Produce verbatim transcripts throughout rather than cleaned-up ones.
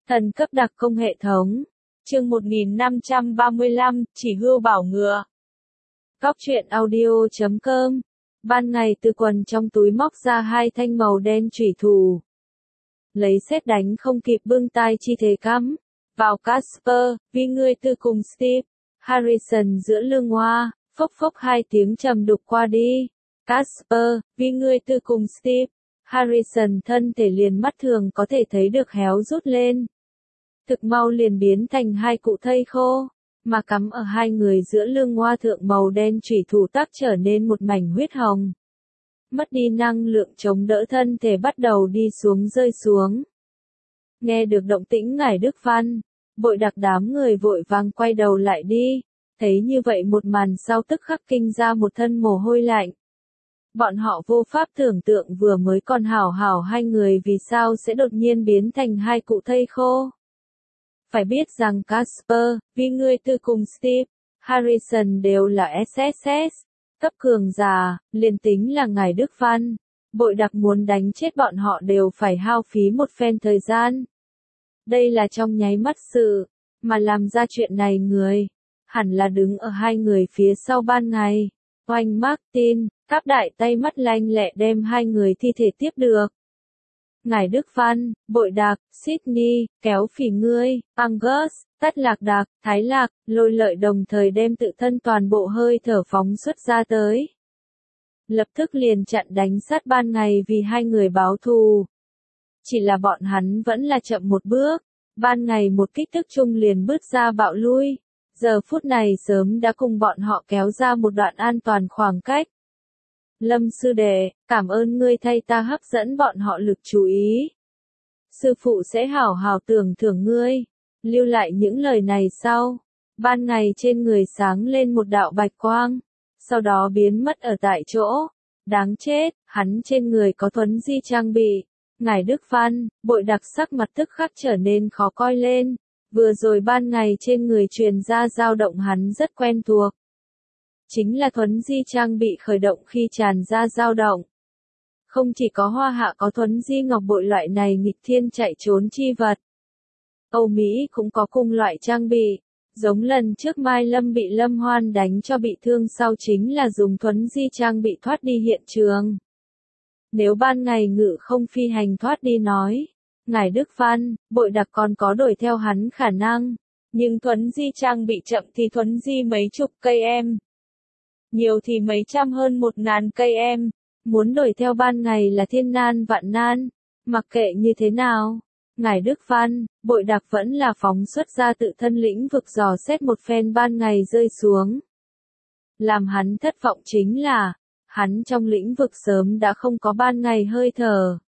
Thần cấp đặc công hệ thống. Chương một nghìn năm trăm ba mươi lăm, chỉ hươu bảo ngựa. Góc truyện audio chấm com. Ban ngày từ quần trong túi móc ra hai thanh màu đen chủy thủ. Lấy sét đánh không kịp bưng tai chi thế cắm. Vào Casper, vì ngươi tư cùng Steve. Harrison giữa lưng hoa, phốc phốc hai tiếng trầm đục qua đi. Casper, vì ngươi tư cùng Steve. Harrison thân thể liền mắt thường có thể thấy được héo rút lên. Thực mau liền biến thành hai cụ thây khô, mà cắm ở hai người giữa lưng hoa thượng màu đen chủy thủ tắc trở nên một mảnh huyết hồng. Mất đi năng lượng chống đỡ thân thể bắt đầu đi xuống rơi xuống. Nghe được động tĩnh ngải Đức Văn, Bội Đặc đám người vội vàng quay đầu lại đi, thấy như vậy một màn sau tức khắc kinh ra một thân mồ hôi lạnh. Bọn họ vô pháp tưởng tượng vừa mới còn hảo hảo hai người vì sao sẽ đột nhiên biến thành hai cụ thây khô. Phải biết rằng Casper, vì ngươi tư cùng Steve, Harrison đều là ét ét ét, cấp cường giả, liền tính là ngài Đức Văn, Bội Đặc muốn đánh chết bọn họ đều phải hao phí một phen thời gian. Đây là trong nháy mắt sự, mà làm ra chuyện này người, hẳn là đứng ở hai người phía sau ban ngày. Oanh Martin, các đại tay mắt lanh lẹ đem hai người thi thể tiếp được. Ngài Đức Văn, Bội Đặc, Sydney, kéo phỉ ngươi, Angus, Tất Lạc Đạc, Thái Lạc, Lôi Lợi đồng thời đem tự thân toàn bộ hơi thở phóng xuất ra tới. Lập tức liền chặn đánh sát ban ngày vì hai người báo thù. Chỉ là bọn hắn vẫn là chậm một bước, ban ngày một kích thước chung liền bước ra bạo lui. Giờ phút này sớm đã cùng bọn họ kéo ra một đoạn an toàn khoảng cách. Lâm sư đệ, cảm ơn ngươi thay ta hấp dẫn bọn họ lực chú ý. Sư phụ sẽ hảo hảo tưởng thưởng ngươi. Lưu lại những lời này sau. Ban ngày trên người sáng lên một đạo bạch quang. Sau đó biến mất ở tại chỗ. Đáng chết, hắn trên người có thuấn di trang bị. Ngài Đức Văn, Bội Đặc sắc mặt tức khắc trở nên khó coi lên. Vừa rồi ban ngày trên người truyền ra dao động hắn rất quen thuộc. Chính là thuấn di trang bị khởi động khi tràn ra dao động. Không chỉ có Hoa Hạ có thuấn di ngọc bội loại này nghịch thiên chạy trốn chi vật. Âu Mỹ cũng có cùng loại trang bị. Giống lần trước Mai Lâm bị Lâm Hoan đánh cho bị thương sau chính là dùng thuấn di trang bị thoát đi hiện trường. Nếu ban ngày ngự không phi hành thoát đi nói. Ngài Đức Văn, Bội Đặc còn có đuổi theo hắn khả năng, nhưng thuấn di trang bị chậm thì thuấn di mấy chục cây em. Nhiều thì mấy trăm hơn một ngàn cây em, muốn đuổi theo ban ngày là thiên nan vạn nan, mặc kệ như thế nào. Ngài Đức Văn, Bội Đặc vẫn là phóng xuất ra tự thân lĩnh vực dò xét một phen ban ngày rơi xuống. Làm hắn thất vọng chính là, hắn trong lĩnh vực sớm đã không có ban ngày hơi thở.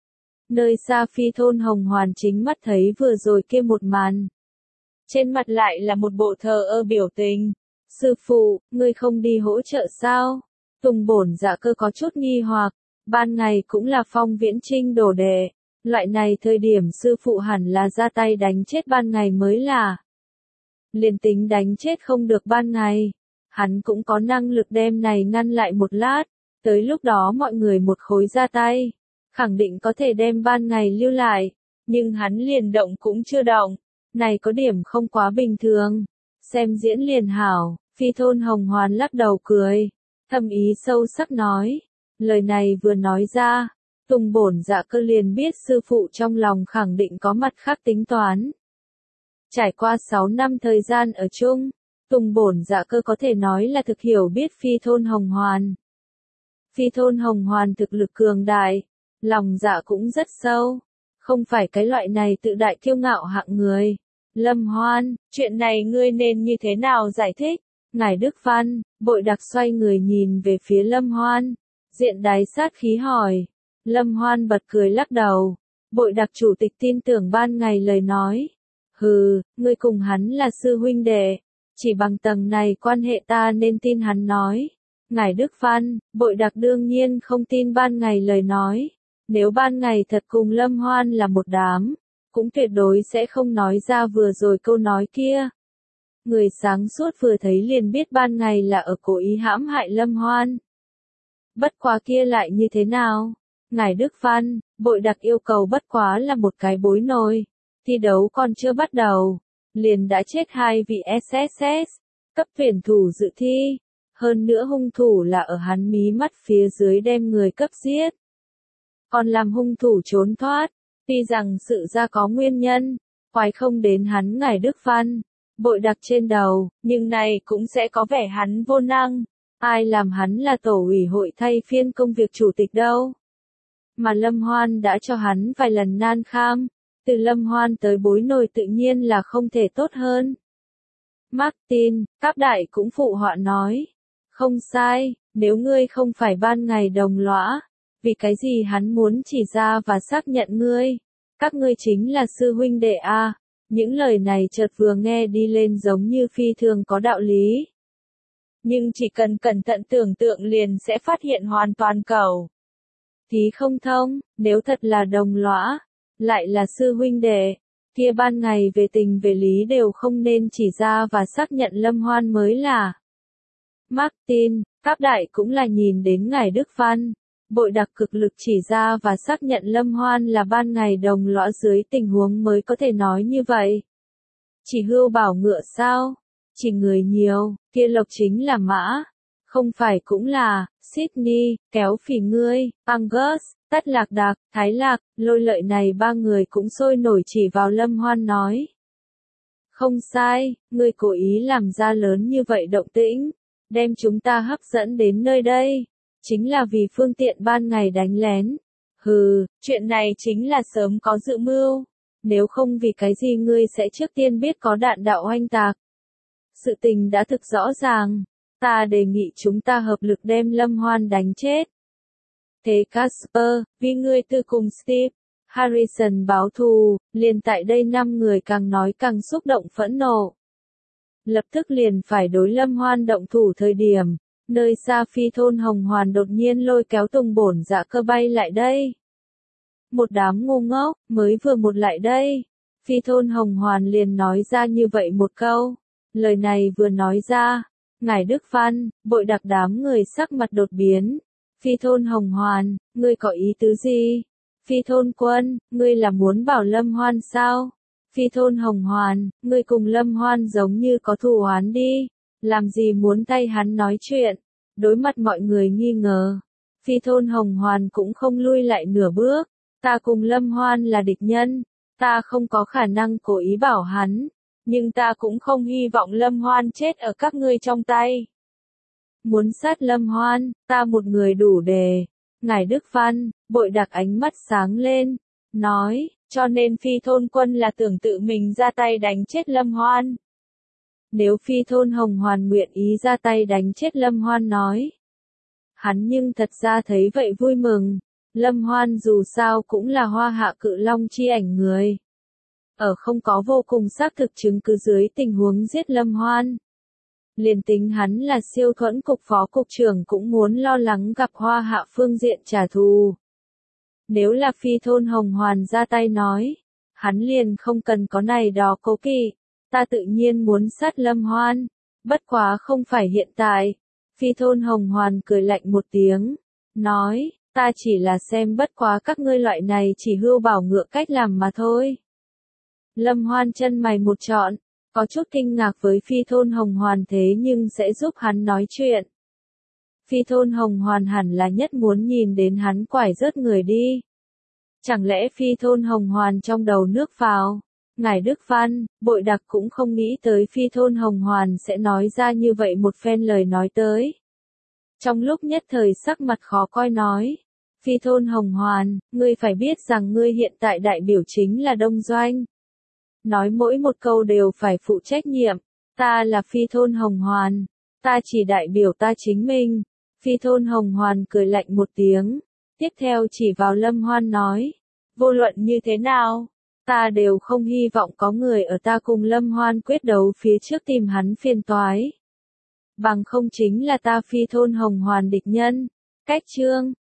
Nơi xa Phi Thôn Hồng Hoàn chính mắt thấy vừa rồi kia một màn. Trên mặt lại là một bộ thờ ơ biểu tình. Sư phụ, ngươi không đi hỗ trợ sao? Tùng Bổn Dạ Cơ có chút nghi hoặc, ban ngày cũng là Phong Viễn Trinh đồ đệ. Loại này thời điểm sư phụ hẳn là ra tay đánh chết ban ngày mới là. Liền tính đánh chết không được ban ngày. Hắn cũng có năng lực đem này ngăn lại một lát. Tới lúc đó mọi người một khối ra tay. Khẳng định có thể đem ban ngày lưu lại, nhưng hắn liền động cũng chưa động, này có điểm không quá bình thường. Xem diễn liền hảo, Phi Thôn Hồng Hoàn lắc đầu cười, thâm ý sâu sắc nói, lời này vừa nói ra, Tùng Bổn Dạ Cơ liền biết sư phụ trong lòng khẳng định có mặt khác tính toán. Trải qua sáu năm thời gian ở chung, Tùng Bổn Dạ Cơ có thể nói là thực hiểu biết Phi Thôn Hồng Hoàn. Phi Thôn Hồng Hoàn thực lực cường đại. Lòng dạ cũng rất sâu, không phải cái loại này tự đại kiêu ngạo hạng người. Lâm Hoan, chuyện này ngươi nên như thế nào giải thích? Ngài Đức Văn, Bội Đặc xoay người nhìn về phía Lâm Hoan, diện đáy sát khí hỏi. Lâm Hoan bật cười lắc đầu, Bội Đặc chủ tịch tin tưởng ban ngày lời nói. Hừ, ngươi cùng hắn là sư huynh đệ, chỉ bằng tầng này quan hệ ta nên tin hắn nói. Ngài Đức Văn, Bội Đặc đương nhiên không tin ban ngày lời nói. Nếu ban ngày thật cùng Lâm Hoan là một đám, cũng tuyệt đối sẽ không nói ra vừa rồi câu nói kia. Người sáng suốt vừa thấy liền biết ban ngày là ở cố ý hãm hại Lâm Hoan. Bất quá kia lại như thế nào? Ngài Đức Văn, Bội Đặc yêu cầu bất quá là một cái bối nồi. thi đấu còn chưa bắt đầu, liền đã chết hai vị ét ét ét, cấp tuyển thủ dự thi, hơn nữa hung thủ là ở hắn mí mắt phía dưới đem người cấp giết. Còn làm hung thủ trốn thoát, tuy rằng sự ra có nguyên nhân, quái không đến hắn ngài Đức Văn, bội đặc trên đầu, nhưng này cũng sẽ có vẻ hắn vô năng, ai làm hắn là tổ ủy hội thay phiên công việc chủ tịch đâu. Mà Lâm Hoan đã cho hắn vài lần nan kham, từ Lâm Hoan tới bối nổi tự nhiên là không thể tốt hơn. Martin, Cáp Đại cũng phụ họa nói, không sai, nếu ngươi không phải ban ngày đồng lõa, vì cái gì hắn muốn chỉ ra và xác nhận ngươi, các ngươi chính là sư huynh đệ a. Những lời này chợt vừa nghe đi lên giống như phi thường có đạo lý. Nhưng chỉ cần cẩn thận tưởng tượng liền sẽ phát hiện hoàn toàn cầu. Tí không thông, nếu thật là đồng lõa, lại là sư huynh đệ, kia ban ngày về tình về lý đều không nên chỉ ra và xác nhận Lâm Hoan mới là. Martin, Cáp Đại cũng là nhìn đến ngài Đức Văn, bội đặc cực lực chỉ ra và xác nhận Lâm Hoan là ban ngày đồng lõa dưới tình huống mới có thể nói như vậy. Chỉ hưu bảo ngựa sao? Chỉ người nhiều, kia lộc chính là mã. Không phải cũng là, Sydney, kéo phỉ ngươi, Angus, Tất Lạc Đạc, Thái Lạc, Lôi Lợi này ba người cũng sôi nổi chỉ vào Lâm Hoan nói. Không sai, ngươi cố ý làm ra lớn như vậy động tĩnh, đem chúng ta hấp dẫn đến nơi đây, chính là vì phương tiện ban ngày đánh lén. Hừ, chuyện này chính là sớm có dự mưu, nếu không vì cái gì ngươi sẽ trước tiên biết có đạn đạo oanh tạc. Sự tình đã thực rõ ràng, ta đề nghị chúng ta hợp lực đem Lâm Hoan đánh chết. Thế Casper, vì ngươi tư cùng Steve, Harrison báo thù, liền tại đây năm người càng nói càng xúc động phẫn nộ. Lập tức liền phải đối Lâm Hoan động thủ thời điểm, nơi xa phi thôn Hồng Hoàn đột nhiên lôi kéo Tùng Bổn Dạ Cơ bay lại đây. Một đám ngu ngốc, mới vừa một lại đây, phi thôn Hồng Hoàn liền nói ra như vậy một câu. Lời này vừa nói ra, ngài Đức Văn, bội đặc đám người sắc mặt đột biến. Phi thôn Hồng Hoàn, ngươi có ý tứ gì? Phi thôn Quân, ngươi là muốn bảo Lâm Hoan sao? Phi thôn Hồng Hoàn, ngươi cùng Lâm Hoan giống như có thù oán đi, làm gì muốn tay hắn nói chuyện? Đối mặt mọi người nghi ngờ, Phi thôn Hồng Hoàn cũng không lui lại nửa bước, ta cùng Lâm Hoan là địch nhân, ta không có khả năng cố ý bảo hắn, nhưng ta cũng không hy vọng Lâm Hoan chết ở các ngươi trong tay. Muốn sát Lâm Hoan, ta một người đủ đề. Ngài Đức Văn, bội đặc ánh mắt sáng lên, nói, cho nên Phi thôn Quân là tưởng tự mình ra tay đánh chết Lâm Hoan. Nếu Phi thôn Hồng Hoàn nguyện ý ra tay đánh chết Lâm Hoan nói. Hắn nhưng thật ra thấy vậy vui mừng, Lâm Hoan dù sao cũng là Hoa Hạ Cự Long chi ảnh người. Ở không có vô cùng xác thực chứng cứ dưới tình huống giết Lâm Hoan. Liền tính hắn là siêu thuẫn cục phó cục trưởng cũng muốn lo lắng gặp Hoa Hạ phương diện trả thù. Nếu là Phi thôn Hồng Hoàn ra tay nói, hắn liền không cần có này đó cố kỵ, ta tự nhiên muốn sát Lâm Hoan, bất quá không phải hiện tại. Phi thôn Hồng Hoàn cười lạnh một tiếng, nói, ta chỉ là xem bất quá các ngươi loại này chỉ hưu bảo ngựa cách làm mà thôi. Lâm Hoan chân mày một trọn, có chút kinh ngạc với Phi thôn Hồng Hoàn thế nhưng sẽ giúp hắn nói chuyện. Phi thôn Hồng Hoàn hẳn là nhất muốn nhìn đến hắn quải rớt người đi. Chẳng lẽ Phi thôn Hồng Hoàn trong đầu nước vào? Ngài Đức Văn, bội đặc cũng không nghĩ tới Phi thôn Hồng Hoàn sẽ nói ra như vậy một phen lời nói tới. Trong lúc nhất thời sắc mặt khó coi nói, Phi thôn Hồng Hoàn, ngươi phải biết rằng ngươi hiện tại đại biểu chính là Đông Doanh. Nói mỗi một câu đều phải phụ trách nhiệm, ta là Phi thôn Hồng Hoàn, ta chỉ đại biểu ta chính mình. Phi thôn Hồng Hoàn cười lạnh một tiếng, tiếp theo chỉ vào Lâm Hoan nói, vô luận như thế nào, ta đều không hy vọng có người ở ta cùng Lâm Hoan quyết đấu phía trước tìm hắn phiền toái. Bằng không chính là ta Phi thôn Hồng Hoàn địch nhân. Cách chương